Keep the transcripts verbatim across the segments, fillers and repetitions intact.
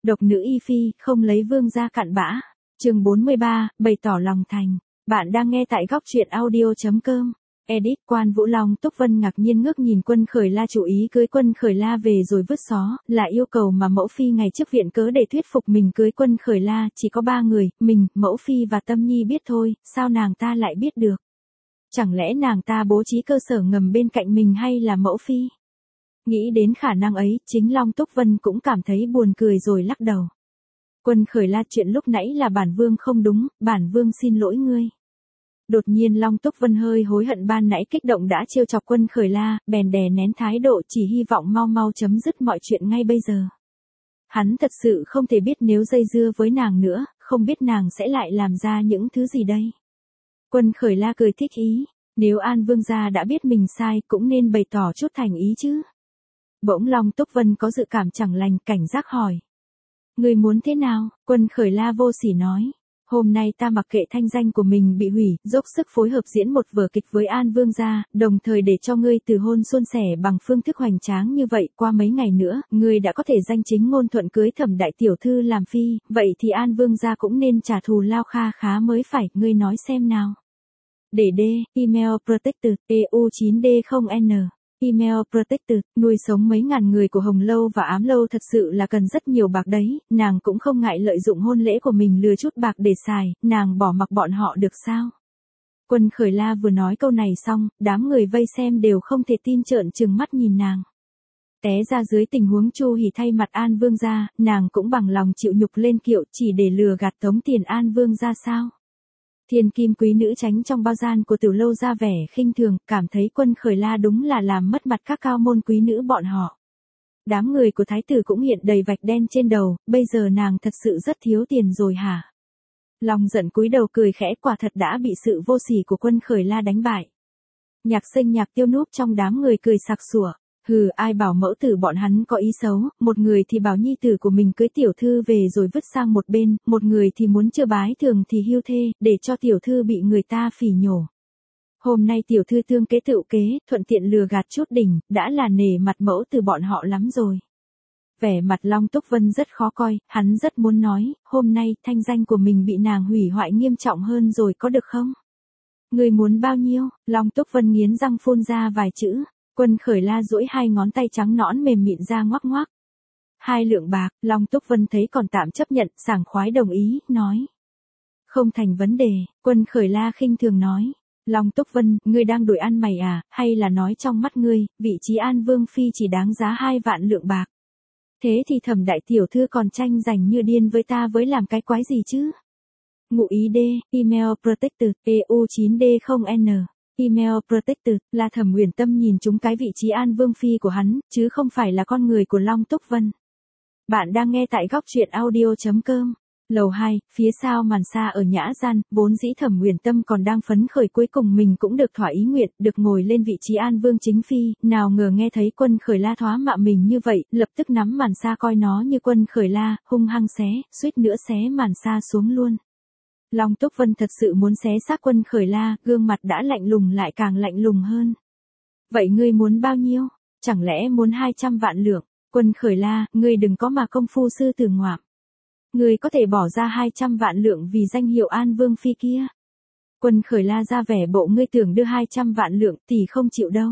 Độc nữ Y Phi, không lấy vương gia cặn bã. Chương bốn mươi ba, bày tỏ lòng thành. Bạn đang nghe tại góc truyện audio chấm com. Edit. Quan Vũ Long Túc Vân ngạc nhiên ngước nhìn Quân Khởi La chủ ý cưới Quân Khởi La về rồi vứt xó, là yêu cầu mà mẫu phi ngày trước viện cớ để thuyết phục mình cưới Quân Khởi La, chỉ có ba người, mình, mẫu phi và Tâm Nhi biết thôi, sao nàng ta lại biết được? Chẳng lẽ nàng ta bố trí cơ sở ngầm bên cạnh mình hay là mẫu phi? Nghĩ đến khả năng ấy, chính Long Túc Vân cũng cảm thấy buồn cười rồi lắc đầu. Quân Khởi La, chuyện lúc nãy là bản vương không đúng, bản vương xin lỗi ngươi. Đột nhiên Long Túc Vân hơi hối hận ban nãy kích động đã trêu chọc Quân Khởi La, bèn đè nén thái độ, chỉ hy vọng mau mau chấm dứt mọi chuyện ngay bây giờ. Hắn thật sự không thể biết nếu dây dưa với nàng nữa, không biết nàng sẽ lại làm ra những thứ gì đây. Quân Khởi La cười thích ý, nếu An Vương gia đã biết mình sai cũng nên bày tỏ chút thành ý chứ. Bỗng Long Túc Vân có dự cảm chẳng lành, cảnh giác hỏi. Người muốn thế nào? Quân Khởi La vô sỉ nói. Hôm nay ta mặc kệ thanh danh của mình bị hủy, dốc sức phối hợp diễn một vở kịch với An Vương gia, đồng thời để cho ngươi từ hôn suôn sẻ bằng phương thức hoành tráng như vậy, qua mấy ngày nữa, ngươi đã có thể danh chính ngôn thuận cưới Thẩm đại tiểu thư làm phi, vậy thì An Vương gia cũng nên trả thù lao kha khá mới phải, ngươi nói xem nào. Để D, email protected, E U chín D không N. Email protected, nuôi sống mấy ngàn người của Hồng Lâu và Ám Lâu thật sự là cần rất nhiều bạc đấy, nàng cũng không ngại lợi dụng hôn lễ của mình lừa chút bạc để xài, nàng bỏ mặc bọn họ được sao? Quân Khởi La vừa nói câu này xong, đám người vây xem đều không thể tin, trợn trừng mắt nhìn nàng. Té ra dưới tình huống Chu Hỉ thay mặt An Vương gia, nàng cũng bằng lòng chịu nhục lên kiệu chỉ để lừa gạt tống tiền An Vương gia sao? Thiên kim quý nữ tránh trong bao gian của Tiểu Lâu ra vẻ khinh thường, cảm thấy Quân Khởi La đúng là làm mất mặt các cao môn quý nữ bọn họ. Đám người của thái tử cũng hiện đầy vạch đen trên đầu, bây giờ nàng thật sự rất thiếu tiền rồi hả? Lòng giận cúi đầu cười khẽ, quả thật đã bị sự vô sỉ của Quân Khởi La đánh bại. Nhạc Sinh Nhạc Tiêu núp trong đám người cười sặc sủa. Hừ, ai bảo mẫu tử bọn hắn có ý xấu, một người thì bảo nhi tử của mình cưới tiểu thư về rồi vứt sang một bên, một người thì muốn chưa bái thường thì hưu thê, để cho tiểu thư bị người ta phỉ nhổ. Hôm nay tiểu thư tương kế tựu kế, thuận tiện lừa gạt chút đỉnh, đã là nể mặt mẫu tử bọn họ lắm rồi. Vẻ mặt Long Túc Vân rất khó coi, hắn rất muốn nói, hôm nay thanh danh của mình bị nàng hủy hoại nghiêm trọng hơn rồi có được không? Người muốn bao nhiêu? Long Túc Vân nghiến răng phun ra vài chữ. Quân Khởi La duỗi hai ngón tay trắng nõn mềm mịn ra ngoắc ngoắc. Hai lượng bạc, Long Túc Vân thấy còn tạm chấp nhận, sảng khoái đồng ý, nói. Không thành vấn đề, Quân Khởi La khinh thường nói. Long Túc Vân, ngươi đang đuổi ăn mày à, hay là nói trong mắt ngươi, vị trí An Vương phi chỉ đáng giá hai vạn lượng bạc. Thế thì Thẩm đại tiểu thư còn tranh giành như điên với ta với làm cái quái gì chứ? Ngụ ý D, email protected, E U chín D không N. Email protected, là Thẩm Uyển Tâm nhìn trúng cái vị trí An Vương phi của hắn, chứ không phải là con người của Long Túc Vân. Bạn đang nghe tại góc truyện audio chấm com. Lầu hai, phía sau màn xa ở nhã gian, vốn dĩ Thẩm Uyển Tâm còn đang phấn khởi cuối cùng mình cũng được thỏa ý nguyện, được ngồi lên vị trí An Vương chính phi, nào ngờ nghe thấy Quân Khởi La thoá mạ mình như vậy, lập tức nắm màn xa coi nó như Quân Khởi La, hung hăng xé, suýt nữa xé màn xa xuống luôn. Long Túc Vân thật sự muốn xé xác Quân Khởi La, gương mặt đã lạnh lùng lại càng lạnh lùng hơn. Vậy ngươi muốn bao nhiêu? Chẳng lẽ muốn hai trăm vạn lượng? Quân Khởi La, ngươi đừng có mà công phu sư tử ngoạm. Ngươi có thể bỏ ra hai trăm vạn lượng vì danh hiệu An Vương phi kia. Quân Khởi La ra vẻ bộ ngươi tưởng đưa hai trăm vạn lượng thì không chịu đâu.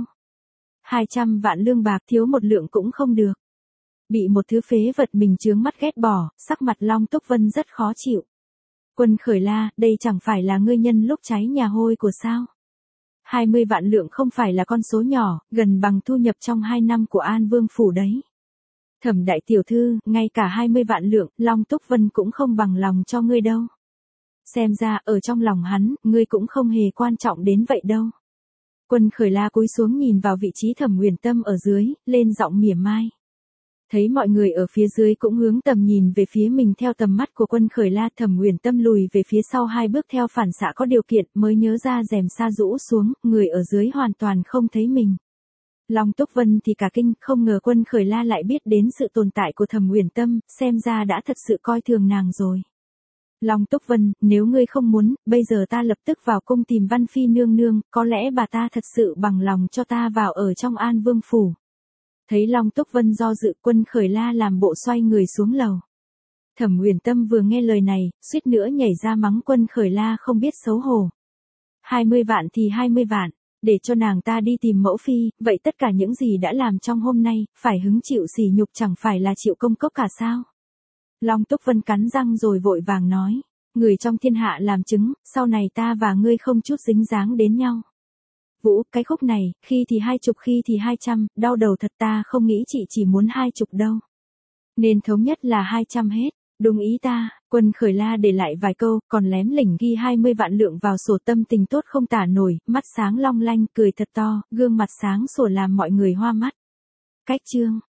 hai trăm vạn lương bạc thiếu một lượng cũng không được. Bị một thứ phế vật mình chướng mắt ghét bỏ, sắc mặt Long Túc Vân rất khó chịu. Quân Khởi La, đây chẳng phải là ngươi nhân lúc cháy nhà hôi của sao? hai mươi vạn lượng không phải là con số nhỏ, gần bằng thu nhập trong hai năm của An Vương phủ đấy. Thẩm đại tiểu thư, ngay cả hai mươi vạn lượng, Long Túc Vân cũng không bằng lòng cho ngươi đâu. Xem ra, ở trong lòng hắn, ngươi cũng không hề quan trọng đến vậy đâu. Quân Khởi La cúi xuống nhìn vào vị trí Thẩm Uyển Tâm ở dưới, lên giọng mỉa mai. Thấy mọi người ở phía dưới cũng hướng tầm nhìn về phía mình theo tầm mắt của Quân Khởi La, Thẩm Uyển Tâm lùi về phía sau hai bước theo phản xạ có điều kiện, mới nhớ ra rèm sa rũ xuống, người ở dưới hoàn toàn không thấy mình. Long Túc Vân thì cả kinh, không ngờ Quân Khởi La lại biết đến sự tồn tại của Thẩm Uyển Tâm, xem ra đã thật sự coi thường nàng rồi. Long Túc Vân, nếu ngươi không muốn, bây giờ ta lập tức vào cung tìm Văn Phi nương nương, có lẽ bà ta thật sự bằng lòng cho ta vào ở trong An Vương phủ. Thấy Long Túc Vân do dự, Quân Khởi La làm bộ xoay người xuống lầu. Thẩm Uyển Tâm vừa nghe lời này, suýt nữa nhảy ra mắng Quân Khởi La không biết xấu hổ. hai mươi vạn thì hai mươi vạn, để cho nàng ta đi tìm mẫu phi, vậy tất cả những gì đã làm trong hôm nay, phải hứng chịu sỉ nhục chẳng phải là chịu công cốc cả sao? Long Túc Vân cắn răng rồi vội vàng nói, người trong thiên hạ làm chứng, sau này ta và ngươi không chút dính dáng đến nhau. Vũ, cái khúc này, khi thì hai chục khi thì hai trăm, đau đầu thật, ta không nghĩ chị chỉ muốn hai chục đâu. Nên thống nhất là hai trăm hết, đúng ý ta. Quân Khởi La để lại vài câu, còn lém lỉnh ghi hai mươi vạn lượng vào sổ, tâm tình tốt không tả nổi, mắt sáng long lanh, cười thật to, gương mặt sáng sủa làm mọi người hoa mắt. Cách chương